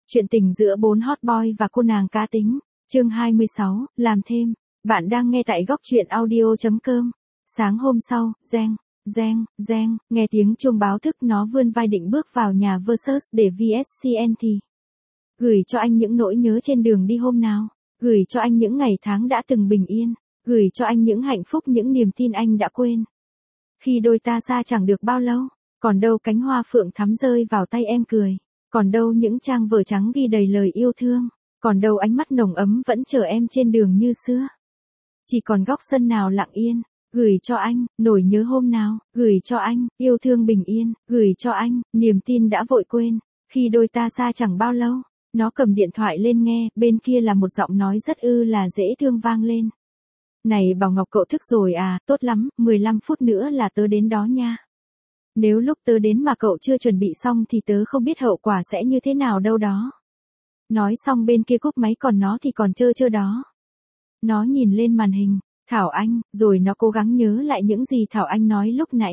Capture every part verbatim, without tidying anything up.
Chuyện tình giữa bốn hot boy và cô nàng cá tính. Chương hai mươi sáu, làm thêm. Bạn đang nghe tại góc truyện audio chấm com. Sáng hôm sau, reng, reng, reng, nghe tiếng chuông báo thức, nó vươn vai định bước vào nhà Versus để vê ét xê en thì. Gửi cho anh những nỗi nhớ trên đường đi hôm nào. Gửi cho anh những ngày tháng đã từng bình yên. Gửi cho anh những hạnh phúc, những niềm tin anh đã quên. Khi đôi ta xa chẳng được bao lâu. Còn đâu cánh hoa phượng thắm rơi vào tay em cười. Còn đâu những trang vở trắng ghi đầy lời yêu thương. Còn đâu ánh mắt nồng ấm vẫn chờ em trên đường như xưa. Chỉ còn góc sân nào lặng yên. Gửi cho anh, nỗi nhớ hôm nào. Gửi cho anh, yêu thương bình yên. Gửi cho anh, niềm tin đã vội quên. Khi đôi ta xa chẳng bao lâu. Nó cầm điện thoại lên nghe. Bên kia là một giọng nói rất ư là dễ thương vang lên. Này Bảo Ngọc, cậu thức rồi à? Tốt lắm, mười lăm phút nữa là tớ đến đó nha. Nếu lúc tớ đến mà cậu chưa chuẩn bị xong thì tớ không biết hậu quả sẽ như thế nào đâu đó. Nói xong bên kia cúp máy, còn nó thì còn trơ trơ đó. Nó nhìn lên màn hình, Thảo Anh, rồi nó cố gắng nhớ lại những gì Thảo Anh nói lúc nãy.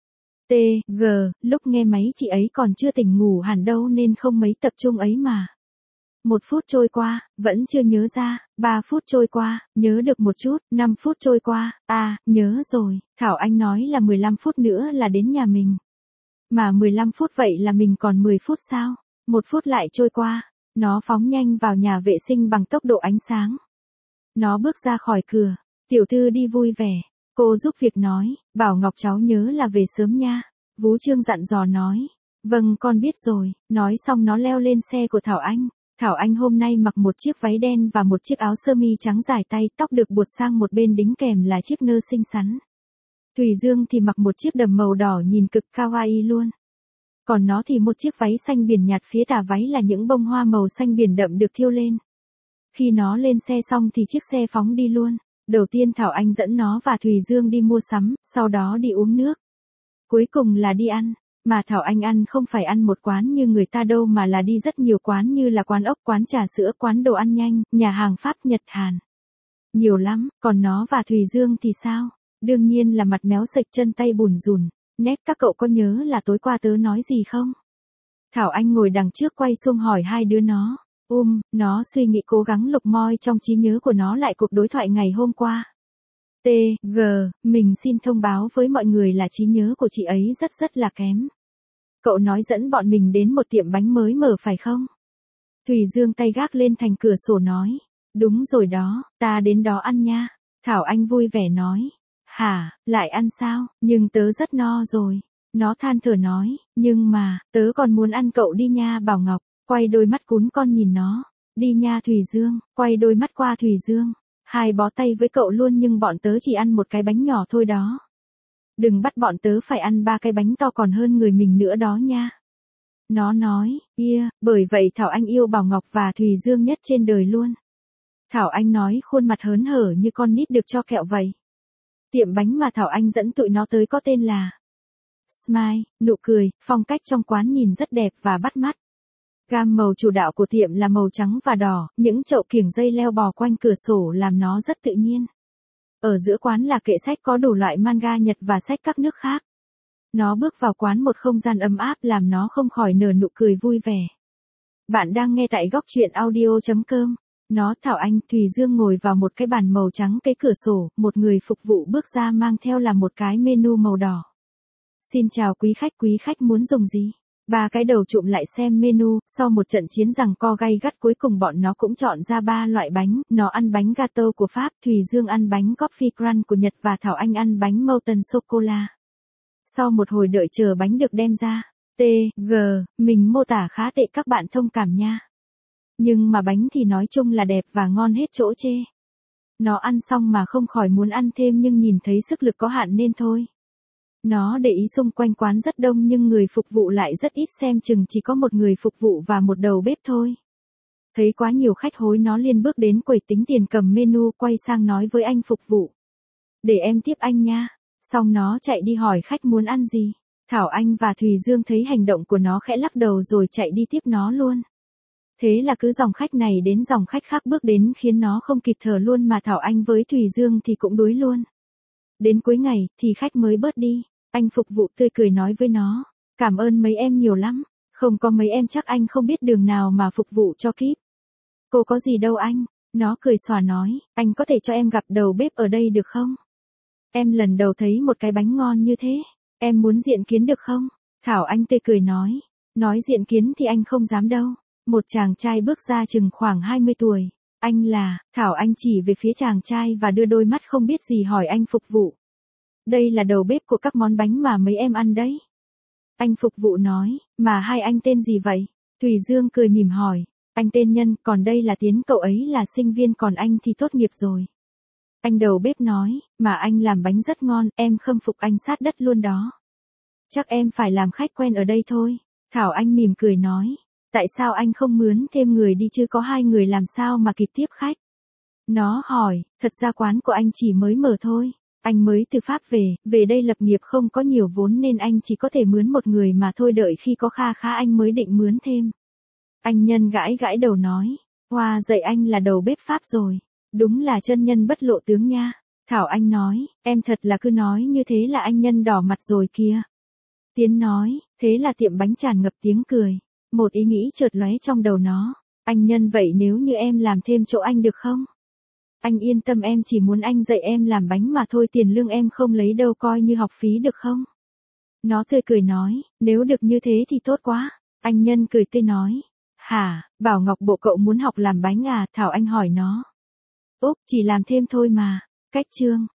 T, G, lúc nghe máy chị ấy còn chưa tỉnh ngủ hẳn đâu nên không mấy tập trung ấy mà. Một phút trôi qua, vẫn chưa nhớ ra. Ba phút trôi qua, nhớ được một chút. Năm phút trôi qua, à, nhớ rồi. Thảo Anh nói là mười lăm phút nữa là đến nhà mình. Mà mười lăm phút vậy là mình còn mười phút sao? Một phút lại trôi qua. Nó phóng nhanh vào nhà vệ sinh bằng tốc độ ánh sáng. Nó bước ra khỏi cửa. Tiểu thư đi vui vẻ. Cô giúp việc nói, Bảo Ngọc cháu nhớ là về sớm nha. Vú Trương dặn dò nói. Vâng, con biết rồi. Nói xong nó leo lên xe của Thảo Anh. Thảo Anh hôm nay mặc một chiếc váy đen và một chiếc áo sơ mi trắng dài tay, tóc được buộc sang một bên đính kèm là chiếc nơ xinh xắn. Thùy Dương thì mặc một chiếc đầm màu đỏ nhìn cực kawaii luôn. Còn nó thì một chiếc váy xanh biển nhạt, phía tà váy là những bông hoa màu xanh biển đậm được thêu lên. Khi nó lên xe xong thì chiếc xe phóng đi luôn. Đầu tiên Thảo Anh dẫn nó và Thùy Dương đi mua sắm, sau đó đi uống nước. Cuối cùng là đi ăn. Mà Thảo Anh ăn không phải ăn một quán như người ta đâu, mà là đi rất nhiều quán, như là quán ốc, quán trà sữa, quán đồ ăn nhanh, nhà hàng Pháp, Nhật, Hàn. Nhiều lắm. Còn nó và Thùy Dương thì sao? Đương nhiên là mặt méo sệch, chân tay bùn rùn. Nét, các cậu có nhớ là tối qua tớ nói gì không? Thảo Anh ngồi đằng trước quay xuống hỏi hai đứa nó. Um, nó suy nghĩ cố gắng lục moi trong trí nhớ của nó lại cuộc đối thoại ngày hôm qua. T, G, mình xin thông báo với mọi người là trí nhớ của chị ấy rất rất là kém. Cậu nói dẫn bọn mình đến một tiệm bánh mới mở phải không? Thùy Dương tay gác lên thành cửa sổ nói. Đúng rồi đó, ta đến đó ăn nha. Thảo Anh vui vẻ nói. Hả, lại ăn sao? Nhưng tớ rất no rồi. Nó than thở nói, nhưng mà, tớ còn muốn ăn, cậu đi nha Bảo Ngọc. Quay đôi mắt cún con nhìn nó. Đi nha Thùy Dương, quay đôi mắt qua Thùy Dương. Hai bó tay với cậu luôn, nhưng bọn tớ chỉ ăn một cái bánh nhỏ thôi đó. Đừng bắt bọn tớ phải ăn ba cái bánh to còn hơn người mình nữa đó nha. Nó nói, yeah, bởi vậy Thảo Anh yêu Bảo Ngọc và Thùy Dương nhất trên đời luôn. Thảo Anh nói khuôn mặt hớn hở như con nít được cho kẹo vậy. Tiệm bánh mà Thảo Anh dẫn tụi nó tới có tên là Smile, nụ cười. Phong cách trong quán nhìn rất đẹp và bắt mắt. Gam màu chủ đạo của tiệm là màu trắng và đỏ, những chậu kiểng dây leo bò quanh cửa sổ làm nó rất tự nhiên. Ở giữa quán là kệ sách có đủ loại manga Nhật và sách các nước khác. Nó bước vào quán, một không gian ấm áp làm nó không khỏi nở nụ cười vui vẻ. Bạn đang nghe tại góc truyện audio chấm com. Nó, Thảo Anh, Thùy Dương ngồi vào một cái bàn màu trắng kế cửa sổ, một người phục vụ bước ra mang theo là một cái menu màu đỏ. Xin chào quý khách, quý khách muốn dùng gì? Ba cái đầu trụm lại xem menu, sau một trận chiến giằng co gay gắt cuối cùng bọn nó cũng chọn ra ba loại bánh, nó ăn bánh gato của Pháp, Thùy Dương ăn bánh coffee crunch của Nhật và Thảo Anh ăn bánh molten sô-cô-la. Sau một hồi đợi chờ bánh được đem ra, T, G, mình mô tả khá tệ các bạn thông cảm nha. Nhưng mà bánh thì nói chung là đẹp và ngon hết chỗ chê. Nó ăn xong mà không khỏi muốn ăn thêm, nhưng nhìn thấy sức lực có hạn nên thôi. Nó để ý xung quanh quán rất đông nhưng người phục vụ lại rất ít, xem chừng chỉ có một người phục vụ và một đầu bếp thôi. Thấy quá nhiều khách hối, nó liền bước đến quầy tính tiền, cầm menu quay sang nói với anh phục vụ. Để em tiếp anh nha. Xong nó chạy đi hỏi khách muốn ăn gì. Thảo Anh và Thùy Dương thấy hành động của nó khẽ lắc đầu rồi chạy đi tiếp nó luôn. Thế là cứ dòng khách này đến dòng khách khác bước đến khiến nó không kịp thở luôn, mà Thảo Anh với Thùy Dương thì cũng đuối luôn. Đến cuối ngày thì khách mới bớt đi. Anh phục vụ tươi cười nói với nó. Cảm ơn mấy em nhiều lắm. Không có mấy em chắc anh không biết đường nào mà phục vụ cho kíp. Cô có gì đâu anh. Nó cười xòa nói, anh có thể cho em gặp đầu bếp ở đây được không? Em lần đầu thấy một cái bánh ngon như thế. Em muốn diện kiến được không? Thảo Anh tươi cười nói. Nói diện kiến thì anh không dám đâu. Một chàng trai bước ra chừng khoảng hai mươi tuổi. Anh là, Thảo Anh chỉ về phía chàng trai và đưa đôi mắt không biết gì hỏi anh phục vụ. Đây là đầu bếp của các món bánh mà mấy em ăn đấy. Anh phục vụ nói, mà hai anh tên gì vậy? Thùy Dương cười mỉm hỏi. Anh tên Nhân, còn đây là Tiến, cậu ấy là sinh viên còn anh thì tốt nghiệp rồi. Anh đầu bếp nói, mà anh làm bánh rất ngon, em khâm phục anh sát đất luôn đó. Chắc em phải làm khách quen ở đây thôi. Thảo Anh mỉm cười nói, tại sao anh không mướn thêm người đi chứ có hai người làm sao mà kịp tiếp khách? Nó hỏi, thật ra quán của anh chỉ mới mở thôi. Anh mới từ Pháp về, về đây lập nghiệp không có nhiều vốn nên anh chỉ có thể mướn một người mà thôi, đợi khi có kha khá anh mới định mướn thêm. Anh Nhân gãi gãi đầu nói, wow, dạy anh là đầu bếp Pháp rồi. Đúng là chân nhân bất lộ tướng nha. Thảo Anh nói, em thật là cứ nói như thế là anh Nhân đỏ mặt rồi kìa. Tiến nói, thế là tiệm bánh tràn ngập tiếng cười. Một ý nghĩ chợt lóe trong đầu nó. Anh Nhân vậy nếu như em làm thêm chỗ anh được không? Anh yên tâm, em chỉ muốn anh dạy em làm bánh mà thôi, tiền lương em không lấy đâu, coi như học phí được không? Nó tươi cười nói, nếu được như thế thì tốt quá. Anh Nhân cười tươi nói, hả, Bảo Ngọc bộ cậu muốn học làm bánh à? Thảo Anh hỏi nó. Úp, chỉ làm thêm thôi mà. Cách chương